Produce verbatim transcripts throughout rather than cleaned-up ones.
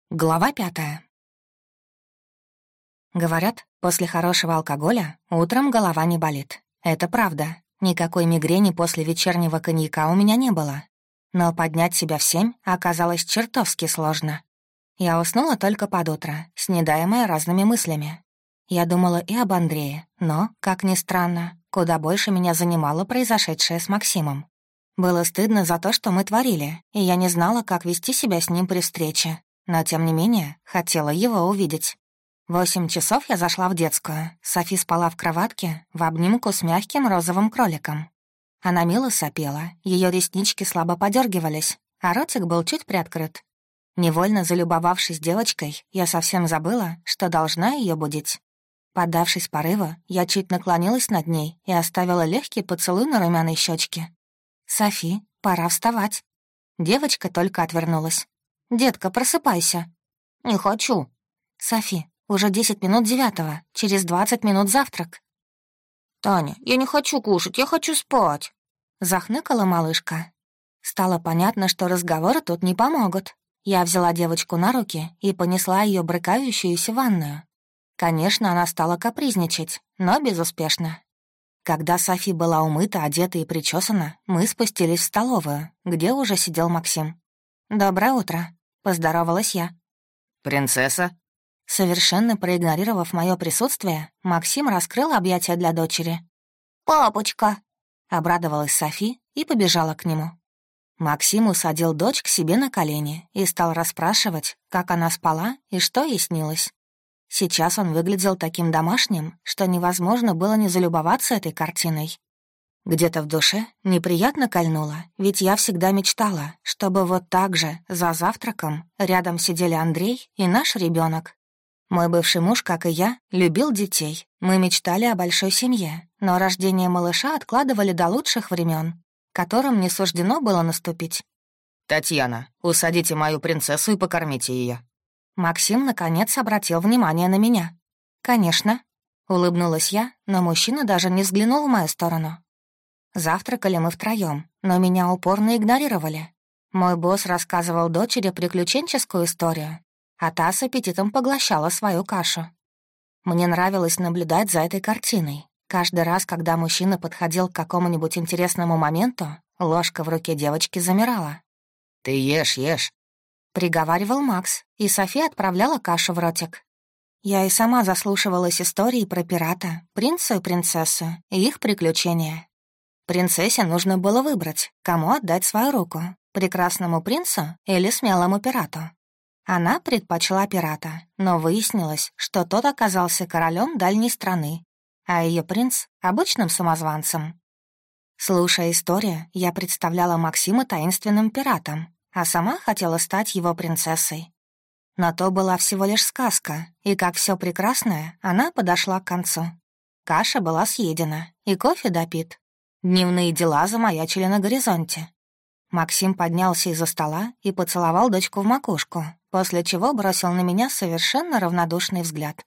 Глава пятая. Говорят, после хорошего алкоголя утром голова не болит. Это правда. Никакой мигрени после вечернего коньяка у меня не было. Но поднять себя в семь оказалось чертовски сложно. Я уснула только под утро, снедаемая разными мыслями. Я думала и об Андрее, но, как ни странно, куда больше меня занимало произошедшее с Максимом. Было стыдно за то, что мы творили, и я не знала, как вести себя с ним при встрече. Но, тем не менее, хотела его увидеть. Восемь часов я зашла в детскую. Софи спала в кроватке в обнимку с мягким розовым кроликом. Она мило сопела, ее реснички слабо подергивались, а ротик был чуть приоткрыт. Невольно залюбовавшись девочкой, я совсем забыла, что должна ее будить. Поддавшись порыву, я чуть наклонилась над ней и оставила легкий поцелуй на румяной щечке. «Софи, пора вставать». Девочка только отвернулась. «Детка, просыпайся». «Не хочу». «Софи, уже десять минут девятого, через двадцать минут завтрак». «Таня, я не хочу кушать, я хочу спать», — захныкала малышка. Стало понятно, что разговоры тут не помогут. Я взяла девочку на руки и понесла ее брыкающуюся в ванную. Конечно, она стала капризничать, но безуспешно. Когда Софи была умыта, одета и причесана, мы спустились в столовую, где уже сидел Максим. «Доброе утро», — поздоровалась я. «Принцесса?» Совершенно проигнорировав мое присутствие, Максим раскрыл объятия для дочери. «Папочка!» — обрадовалась Софи и побежала к нему. Максим усадил дочь к себе на колени и стал расспрашивать, как она спала и что ей снилось. Сейчас он выглядел таким домашним, что невозможно было не залюбоваться этой картиной. Где-то в душе неприятно кольнуло, ведь я всегда мечтала, чтобы вот так же, за завтраком, рядом сидели Андрей и наш ребенок. Мой бывший муж, как и я, любил детей. Мы мечтали о большой семье, но рождение малыша откладывали до лучших времен, которым не суждено было наступить. «Татьяна, усадите мою принцессу и покормите ее. Максим, наконец, обратил внимание на меня. «Конечно», — улыбнулась я, но мужчина даже не взглянул в мою сторону. Завтракали мы втроём, но меня упорно игнорировали. Мой босс рассказывал дочери приключенческую историю, а та с аппетитом поглощала свою кашу. Мне нравилось наблюдать за этой картиной. Каждый раз, когда мужчина подходил к какому-нибудь интересному моменту, ложка в руке девочки замирала. «Ты ешь, ешь», — приговаривал Макс, и София отправляла кашу в ротик. Я и сама заслушивалась истории про пирата, принца и принцессу и их приключения. Принцессе нужно было выбрать, кому отдать свою руку, прекрасному принцу или смелому пирату. Она предпочла пирата, но выяснилось, что тот оказался королем дальней страны, а ее принц — обычным самозванцем. Слушая историю, я представляла Максима таинственным пиратом, а сама хотела стать его принцессой. Но то была всего лишь сказка, и, как все прекрасное, она подошла к концу. Каша была съедена, и кофе допит. Дневные дела замаячили на горизонте. Максим поднялся из-за стола и поцеловал дочку в макушку, после чего бросил на меня совершенно равнодушный взгляд.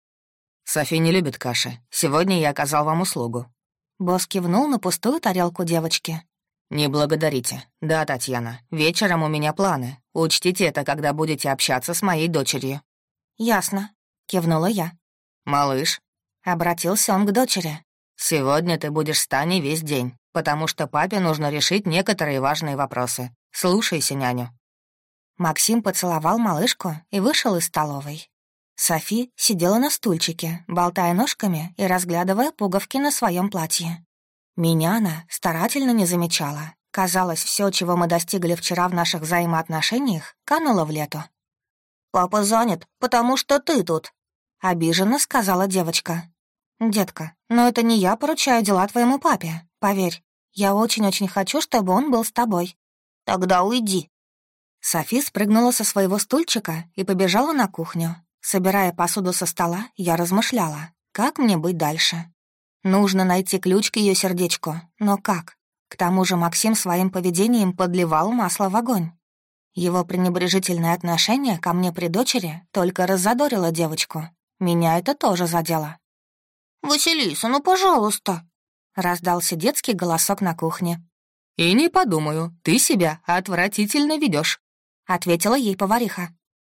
«Софи не любит каши. Сегодня я оказал вам услугу». Босс кивнул на пустую тарелку девочки. «Не благодарите. Да, Татьяна, вечером у меня планы. Учтите это, когда будете общаться с моей дочерью». «Ясно», — кивнула я. «Малыш», — обратился он к дочери. «Сегодня ты будешь с Таней весь день, потому что папе нужно решить некоторые важные вопросы. Слушайся няню». Максим поцеловал малышку и вышел из столовой. Софи сидела на стульчике, болтая ножками и разглядывая пуговки на своем платье. Меня она старательно не замечала. Казалось, все, чего мы достигли вчера в наших взаимоотношениях, кануло в лету. «Папа занят, потому что ты тут», — обиженно сказала девочка. «Детка, но это не я поручаю дела твоему папе, поверь. Я очень-очень хочу, чтобы он был с тобой». «Тогда уйди». Софи спрыгнула со своего стульчика и побежала на кухню. Собирая посуду со стола, я размышляла, как мне быть дальше. Нужно найти ключ к ее сердечку, но как? К тому же Максим своим поведением подливал масло в огонь. Его пренебрежительное отношение ко мне при дочери только раззадорило девочку. Меня это тоже задело. «Василиса, ну, пожалуйста!» — раздался детский голосок на кухне. «И не подумаю, ты себя отвратительно ведешь, — ответила ей повариха.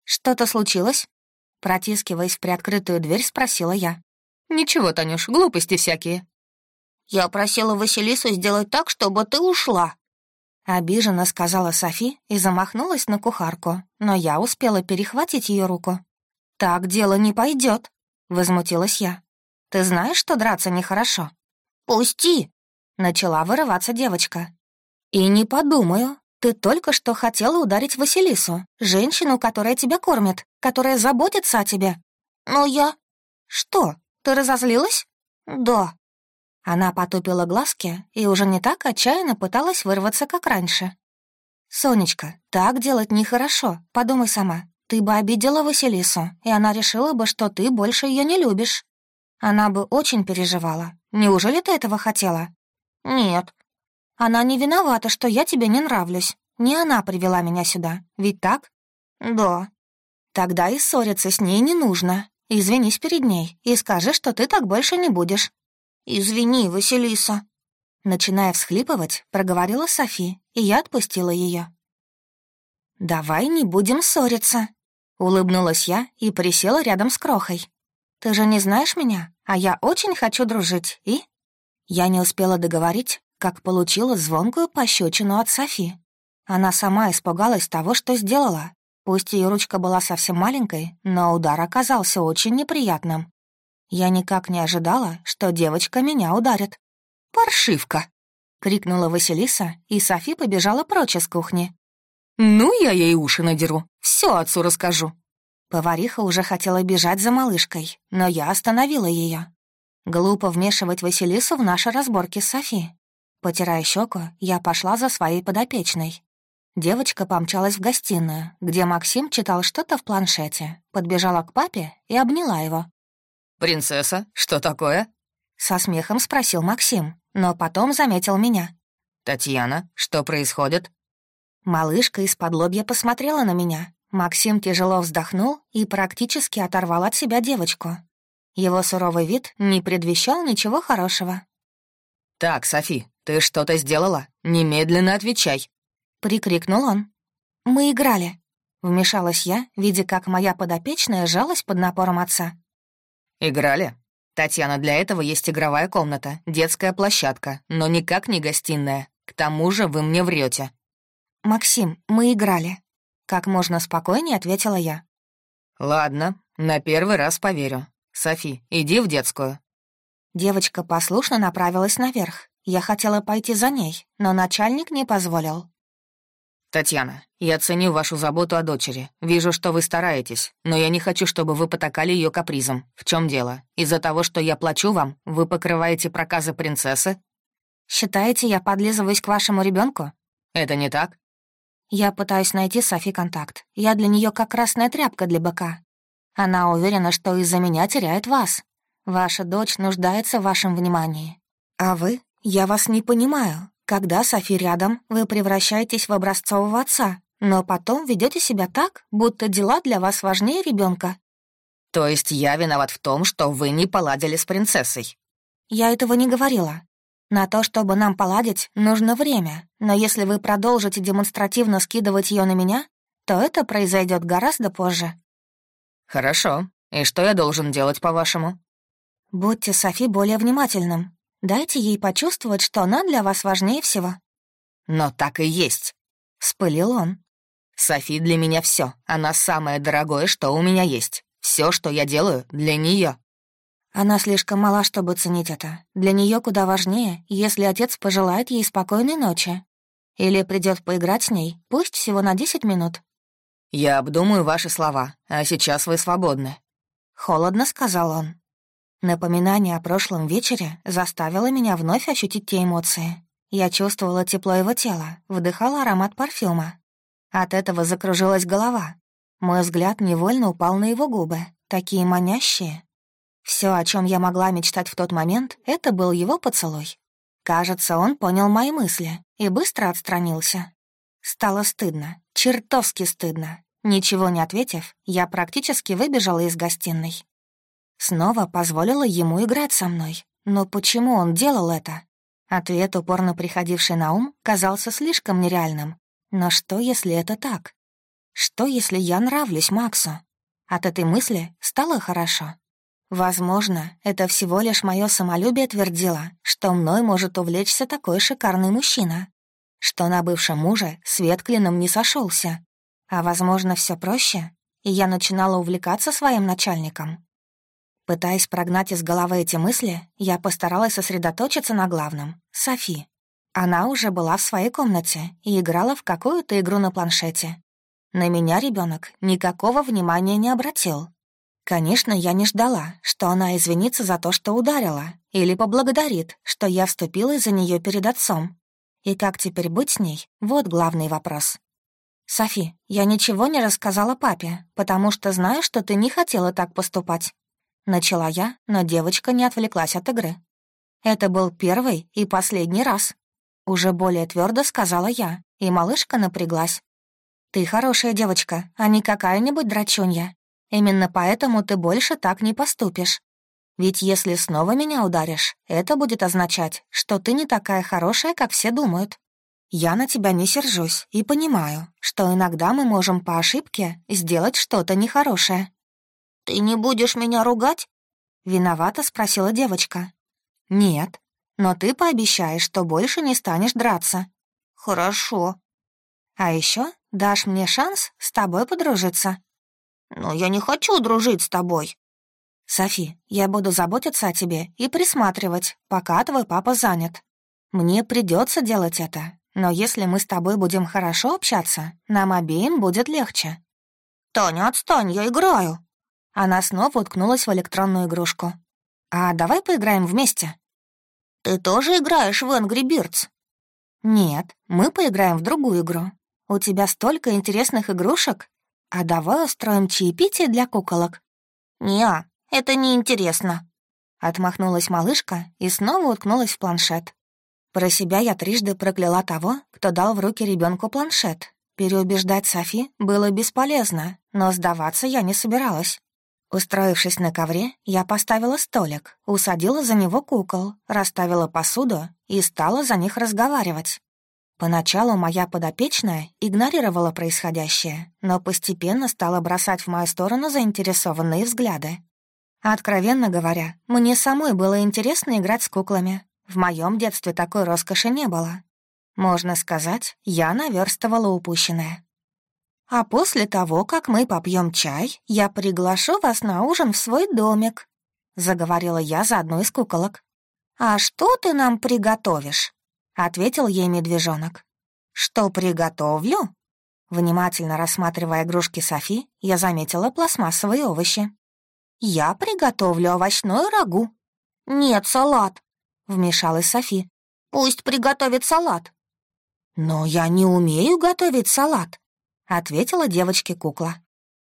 «Что-то случилось?» Протискиваясь в приоткрытую дверь, спросила я. «Ничего, Танюш, глупости всякие». «Я просила Василису сделать так, чтобы ты ушла». Обиженно сказала Софи и замахнулась на кухарку, но я успела перехватить ее руку. «Так дело не пойдет, возмутилась я. «Ты знаешь, что драться нехорошо?» «Пусти!» — начала вырываться девочка. «И не подумаю. Ты только что хотела ударить Василису, женщину, которая тебя кормит, которая заботится о тебе». «Но я...» «Что, ты разозлилась?» «Да». Она потупила глазки и уже не так отчаянно пыталась вырваться, как раньше. «Сонечка, так делать нехорошо, подумай сама. Ты бы обидела Василису, и она решила бы, что ты больше ее не любишь. Она бы очень переживала. Неужели ты этого хотела?» «Нет». «Она не виновата, что я тебе не нравлюсь. Не она привела меня сюда, ведь так?» «Да». «Тогда и ссориться с ней не нужно. Извинись перед ней и скажи, что ты так больше не будешь». «Извини, Василиса». Начиная всхлипывать, проговорила Софи, и я отпустила ее. «Давай не будем ссориться», — улыбнулась я и присела рядом с Крохой. «Ты же не знаешь меня, а я очень хочу дружить, и...» Я не успела договорить, как получила звонкую пощечину от Софи. Она сама испугалась того, что сделала. Пусть ее ручка была совсем маленькой, но удар оказался очень неприятным. Я никак не ожидала, что девочка меня ударит. «Паршивка!» — крикнула Василиса, и Софи побежала прочь из кухни. «Ну, я ей уши надеру, все отцу расскажу». Повариха уже хотела бежать за малышкой, но я остановила ее. Глупо вмешивать Василису в наши разборки с Софи. Потирая щеку, я пошла за своей подопечной. Девочка помчалась в гостиную, где Максим читал что-то в планшете, подбежала к папе и обняла его. «Принцесса, что такое?» Со смехом спросил Максим, но потом заметил меня. «Татьяна, что происходит?» Малышка из-под лобья посмотрела на меня. Максим тяжело вздохнул и практически оторвал от себя девочку. Его суровый вид не предвещал ничего хорошего. «Так, Софи, ты что-то сделала? Немедленно отвечай!» — прикрикнул он. «Мы играли», — вмешалась я, видя, как моя подопечная сжалась под напором отца. «Играли? Татьяна, для этого есть игровая комната, детская площадка, но никак не гостиная. К тому же вы мне врете. «Максим, мы играли», — как можно спокойнее ответила я. «Ладно, на первый раз поверю. Софи, иди в детскую». Девочка послушно направилась наверх. Я хотела пойти за ней, но начальник не позволил. «Татьяна, я ценю вашу заботу о дочери. Вижу, что вы стараетесь, но я не хочу, чтобы вы потакали ее капризом. В чем дело? Из-за того, что я плачу вам, вы покрываете проказы принцессы?» «Считаете, я подлизываюсь к вашему ребенку? «Это не так?» Я пытаюсь найти с Софи контакт. Я для нее как красная тряпка для быка. Она уверена, что из-за меня теряет вас. Ваша дочь нуждается в вашем внимании. А вы? Я вас не понимаю. Когда Софи рядом, вы превращаетесь в образцового отца, но потом ведете себя так, будто дела для вас важнее ребенка. «То есть я виноват в том, что вы не поладили с принцессой?» Я этого не говорила. На то, чтобы нам поладить, нужно время, но если вы продолжите демонстративно скидывать ее на меня, то это произойдет гораздо позже. «Хорошо. И что я должен делать, по-вашему?» Будьте с Софи более внимательным. Дайте ей почувствовать, что она для вас важнее всего. «Но так и есть», — вспылил он. «Софи для меня все. Она самое дорогое, что у меня есть. Все, что я делаю, для нее. Она слишком мала, чтобы ценить это. Для нее куда важнее, если отец пожелает ей спокойной ночи. Или придет поиграть с ней, пусть всего на десять минут. «Я обдумаю ваши слова, а сейчас вы свободны», — холодно сказал он. Напоминание о прошлом вечере заставило меня вновь ощутить те эмоции. Я чувствовала тепло его тела, вдыхала аромат парфюма. От этого закружилась голова. Мой взгляд невольно упал на его губы, такие манящие. Все, о чем я могла мечтать в тот момент, это был его поцелуй. Кажется, он понял мои мысли и быстро отстранился. Стало стыдно, чертовски стыдно. Ничего не ответив, я практически выбежала из гостиной. Снова позволила ему играть со мной. Но почему он делал это? Ответ, упорно приходивший на ум, казался слишком нереальным. Но что, если это так? Что, если я нравлюсь Максу? От этой мысли стало хорошо. Возможно, это всего лишь мое самолюбие твердило, что мной может увлечься такой шикарный мужчина, что на бывшем муже свет клином не сошелся. А возможно, все проще, и я начинала увлекаться своим начальником. Пытаясь прогнать из головы эти мысли, я постаралась сосредоточиться на главном — Софи. Она уже была в своей комнате и играла в какую-то игру на планшете. На меня ребенок никакого внимания не обратил. Конечно, я не ждала, что она извинится за то, что ударила, или поблагодарит, что я вступила за нее перед отцом. И как теперь быть с ней — вот главный вопрос. «Софи, я ничего не рассказала папе, потому что знаю, что ты не хотела так поступать». Начала я, но девочка не отвлеклась от игры. «Это был первый и последний раз», — уже более твердо сказала я, и малышка напряглась. «Ты хорошая девочка, а не какая-нибудь драчунья. Именно поэтому ты больше так не поступишь. Ведь если снова меня ударишь, это будет означать, что ты не такая хорошая, как все думают. Я на тебя не сержусь и понимаю, что иногда мы можем по ошибке сделать что-то нехорошее». «Ты не будешь меня ругать?» — виновато спросила девочка. «Нет, но ты пообещаешь, что больше не станешь драться». «Хорошо». «А еще дашь мне шанс с тобой подружиться». «Но я не хочу дружить с тобой». «Софи, я буду заботиться о тебе и присматривать, пока твой папа занят. Мне придется делать это, но если мы с тобой будем хорошо общаться, нам обеим будет легче». «Таня, отстань, я играю». Она снова уткнулась в электронную игрушку. «А давай поиграем вместе?» «Ты тоже играешь в Angry Birds?» «Нет, мы поиграем в другую игру. У тебя столько интересных игрушек. А давай устроим чаепитие для куколок». «Не, это неинтересно». Отмахнулась малышка и снова уткнулась в планшет. Про себя я трижды прокляла того, кто дал в руки ребенку планшет. Переубеждать Софи было бесполезно, но сдаваться я не собиралась. Устроившись на ковре, я поставила столик, усадила за него кукол, расставила посуду и стала за них разговаривать. Поначалу моя подопечная игнорировала происходящее, но постепенно стала бросать в мою сторону заинтересованные взгляды. Откровенно говоря, мне самой было интересно играть с куклами. В моем детстве такой роскоши не было. Можно сказать, я наверстывала упущенное. «А после того, как мы попьем чай, я приглашу вас на ужин в свой домик», — заговорила я за одну из куколок. «А что ты нам приготовишь?» — ответил ей медвежонок. «Что приготовлю?» Внимательно рассматривая игрушки Софи, я заметила пластмассовые овощи. «Я приготовлю овощной рагу». «Нет, салат», — вмешалась Софи. «Пусть приготовит салат». «Но я не умею готовить салат», — ответила девочке кукла.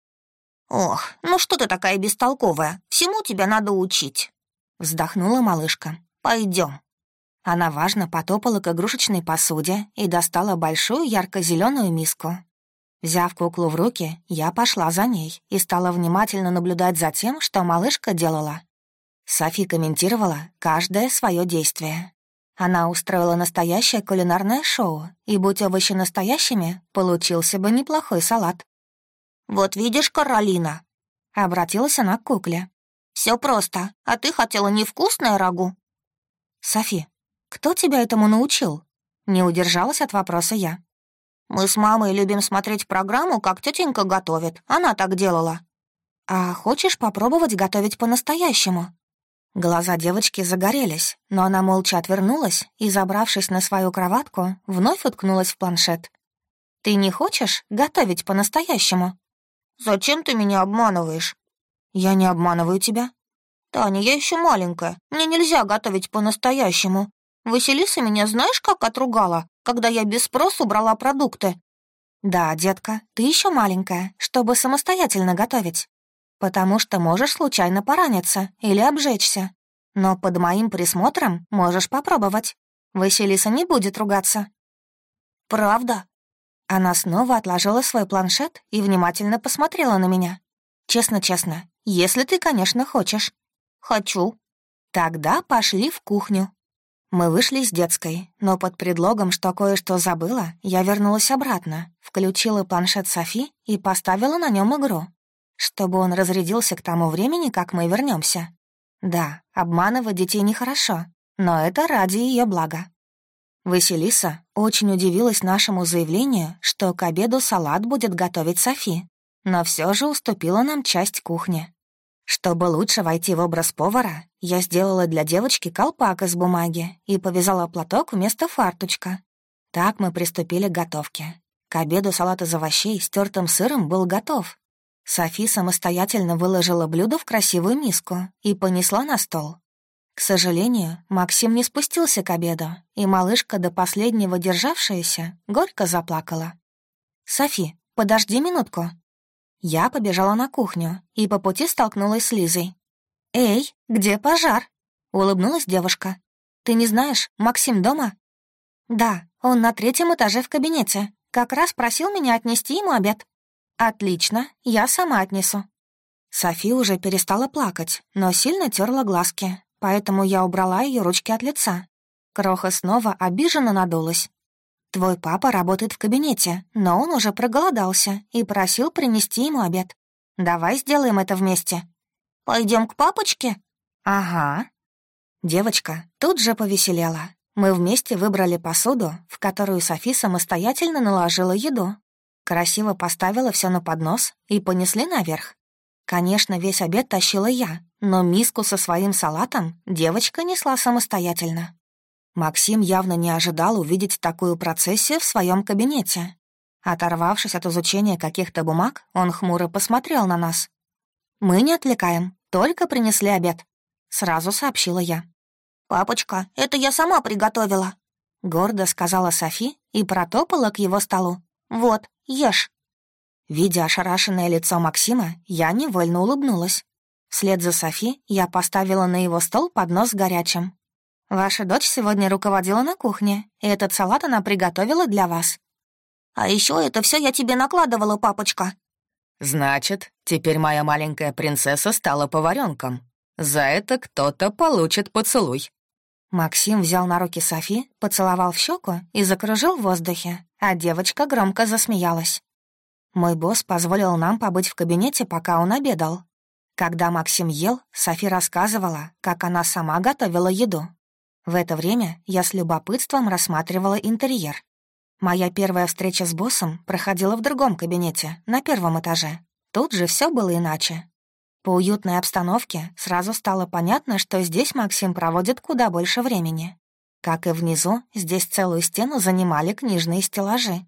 «Ох, ну что ты такая бестолковая? Всему тебя надо учить», — вздохнула малышка. «Пойдем». Она важно потопала к игрушечной посуде и достала большую ярко-зеленую миску. Взяв куклу в руки, я пошла за ней и стала внимательно наблюдать за тем, что малышка делала. Софи комментировала каждое свое действие. Она устроила настоящее кулинарное шоу, и, будь овощи настоящими, получился бы неплохой салат. «Вот видишь, Каролина», — обратилась она к кукле. «Все просто, а ты хотела невкусное рагу». «Софи, кто тебя этому научил?» — не удержалась от вопроса я. «Мы с мамой любим смотреть программу, как тетенька готовит. Она так делала». «А хочешь попробовать готовить по-настоящему?» Глаза девочки загорелись, но она молча отвернулась и, забравшись на свою кроватку, вновь уткнулась в планшет. «Ты не хочешь готовить по-настоящему?» «Зачем ты меня обманываешь?» «Я не обманываю тебя». «Таня, я еще маленькая, мне нельзя готовить по-настоящему. Василиса меня знаешь, как отругала, когда я без спросу брала продукты?» «Да, детка, ты еще маленькая, чтобы самостоятельно готовить. Потому что можешь случайно пораниться или обжечься. Но под моим присмотром можешь попробовать. Василиса не будет ругаться». «Правда?» Она снова отложила свой планшет и внимательно посмотрела на меня. «Честно-честно, если ты, конечно, хочешь». «Хочу». «Тогда пошли в кухню». Мы вышли из детской, но под предлогом, что кое-что забыла, я вернулась обратно, включила планшет Софи и поставила на нем игру, чтобы он разрядился к тому времени, как мы вернемся. Да, обманывать детей нехорошо, но это ради ее блага. Василиса очень удивилась нашему заявлению, что к обеду салат будет готовить Софи, но все же уступила нам часть кухни. Чтобы лучше войти в образ повара, я сделала для девочки колпак из бумаги и повязала платок вместо фарточка. Так мы приступили к готовке. К обеду салат из овощей с тертым сыром был готов. Софи самостоятельно выложила блюдо в красивую миску и понесла на стол. К сожалению, Максим не спустился к обеду, и малышка, до последнего державшаяся, горько заплакала. «Софи, подожди минутку». Я побежала на кухню и по пути столкнулась с Лизой. «Эй, где пожар?» — улыбнулась девушка. «Ты не знаешь, Максим дома?» «Да, он на третьем этаже в кабинете. Как раз просил меня отнести ему обед». «Отлично, я сама отнесу». Софи уже перестала плакать, но сильно терла глазки, поэтому я убрала ее ручки от лица. Кроха снова обиженно надулась. «Твой папа работает в кабинете, но он уже проголодался и просил принести ему обед. Давай сделаем это вместе». Пойдем к папочке?» «Ага». Девочка тут же повеселела. Мы вместе выбрали посуду, в которую Софи самостоятельно наложила еду. Красиво поставила все на поднос и понесли наверх. Конечно, весь обед тащила я, но миску со своим салатом девочка несла самостоятельно. Максим явно не ожидал увидеть такую процессию в своем кабинете. Оторвавшись от изучения каких-то бумаг, он хмуро посмотрел на нас. «Мы не отвлекаем, только принесли обед», — сразу сообщила я. «Папочка, это я сама приготовила», — гордо сказала Софи и протопала к его столу. «Вот, ешь». Видя ошарашенное лицо Максима, я невольно улыбнулась. Вслед за Софи я поставила на его стол поднос с горячим. «Ваша дочь сегодня руководила на кухне, и этот салат она приготовила для вас». «А еще это все я тебе накладывала, папочка». «Значит, теперь моя маленькая принцесса стала поваренком. За это кто-то получит поцелуй». Максим взял на руки Софи, поцеловал в щеку и закружил в воздухе, а девочка громко засмеялась. Мой босс позволил нам побыть в кабинете, пока он обедал. Когда Максим ел, Софи рассказывала, как она сама готовила еду. В это время я с любопытством рассматривала интерьер. Моя первая встреча с боссом проходила в другом кабинете, на первом этаже. Тут же все было иначе. По уютной обстановке сразу стало понятно, что здесь Максим проводит куда больше времени. Как и внизу, здесь целую стену занимали книжные стеллажи.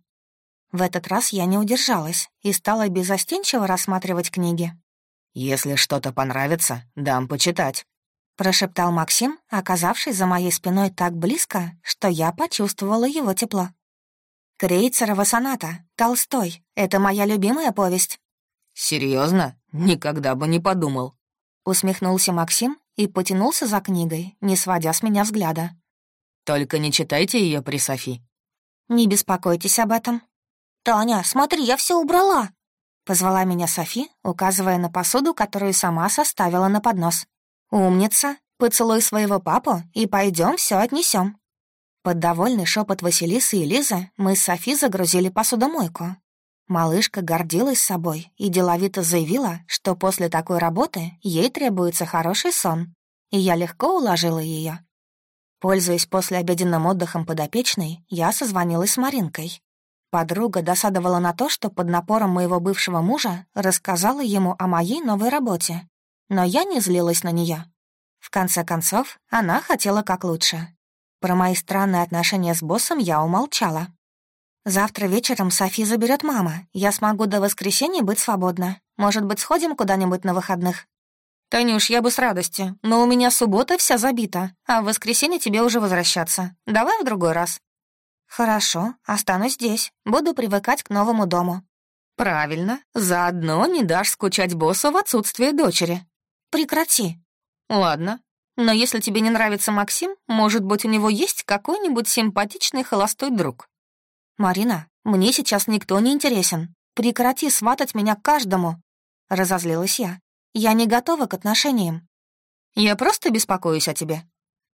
В этот раз я не удержалась и стала беззастенчиво рассматривать книги. «Если что-то понравится, дам почитать», — прошептал Максим, оказавшись за моей спиной так близко, что я почувствовала его тепло. «Крейцерова соната, Толстой. Это моя любимая повесть». «Серьезно? Никогда бы не подумал». Усмехнулся Максим и потянулся за книгой, не сводя с меня взгляда. «Только не читайте ее при Софи». «Не беспокойтесь об этом». «Таня, смотри, я все убрала», — позвала меня Софи, указывая на посуду, которую сама составила на поднос. «Умница, поцелуй своего папу и пойдем все отнесем». Под довольный шепот Василисы и Лизы мы с Софи загрузили посудомойку. Малышка гордилась собой и деловито заявила, что после такой работы ей требуется хороший сон, и я легко уложила ее. Пользуясь послеобеденным отдыхом подопечной, я созвонилась с Маринкой. Подруга досадовала на то, что под напором моего бывшего мужа рассказала ему о моей новой работе. Но я не злилась на нее. В конце концов, она хотела как лучше. Про мои странные отношения с боссом я умолчала. «Завтра вечером Софи заберет мама. Я смогу до воскресенья быть свободна. Может быть, сходим куда-нибудь на выходных?» «Танюш, я бы с радостью, но у меня суббота вся забита, а в воскресенье тебе уже возвращаться. Давай в другой раз». «Хорошо, останусь здесь. Буду привыкать к новому дому». «Правильно. Заодно не дашь скучать боссу в отсутствие дочери». «Прекрати». «Ладно. Но если тебе не нравится Максим, может быть, у него есть какой-нибудь симпатичный холостой друг?» «Марина, мне сейчас никто не интересен. Прекрати сватать меня к каждому». Разозлилась я. «Я не готова к отношениям». «Я просто беспокоюсь о тебе».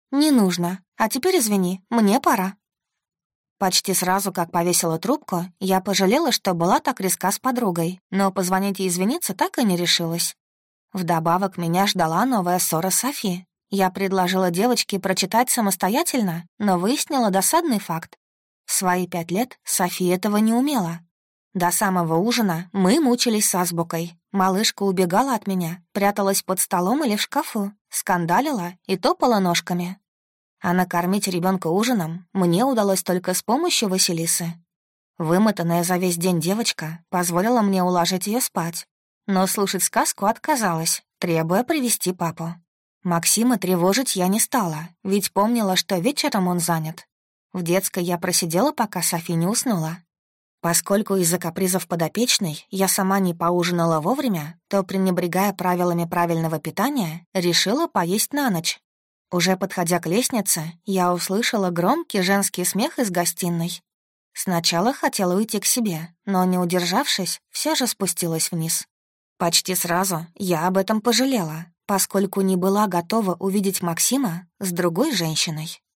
«Не нужно. А теперь извини, мне пора». Почти сразу, как повесила трубку, я пожалела, что была так резка с подругой, но позвонить и извиниться так и не решилась. Вдобавок меня ждала новая ссора с Софи. Я предложила девочке прочитать самостоятельно, но выяснила досадный факт. В свои пять лет Софи этого не умела. До самого ужина мы мучились с азбукой. Малышка убегала от меня, пряталась под столом или в шкафу, скандалила и топала ножками. А накормить ребенка ужином мне удалось только с помощью Василисы. Вымотанная за весь день девочка позволила мне уложить ее спать, но слушать сказку отказалась, требуя привести папу. Максима тревожить я не стала, ведь помнила, что вечером он занят. В детской я просидела, пока Софи не уснула. Поскольку из-за капризов подопечной я сама не поужинала вовремя, то, пренебрегая правилами правильного питания, решила поесть на ночь. Уже подходя к лестнице, я услышала громкий женский смех из гостиной. Сначала хотела уйти к себе, но, не удержавшись, все же спустилась вниз. Почти сразу я об этом пожалела, поскольку не была готова увидеть Максима с другой женщиной.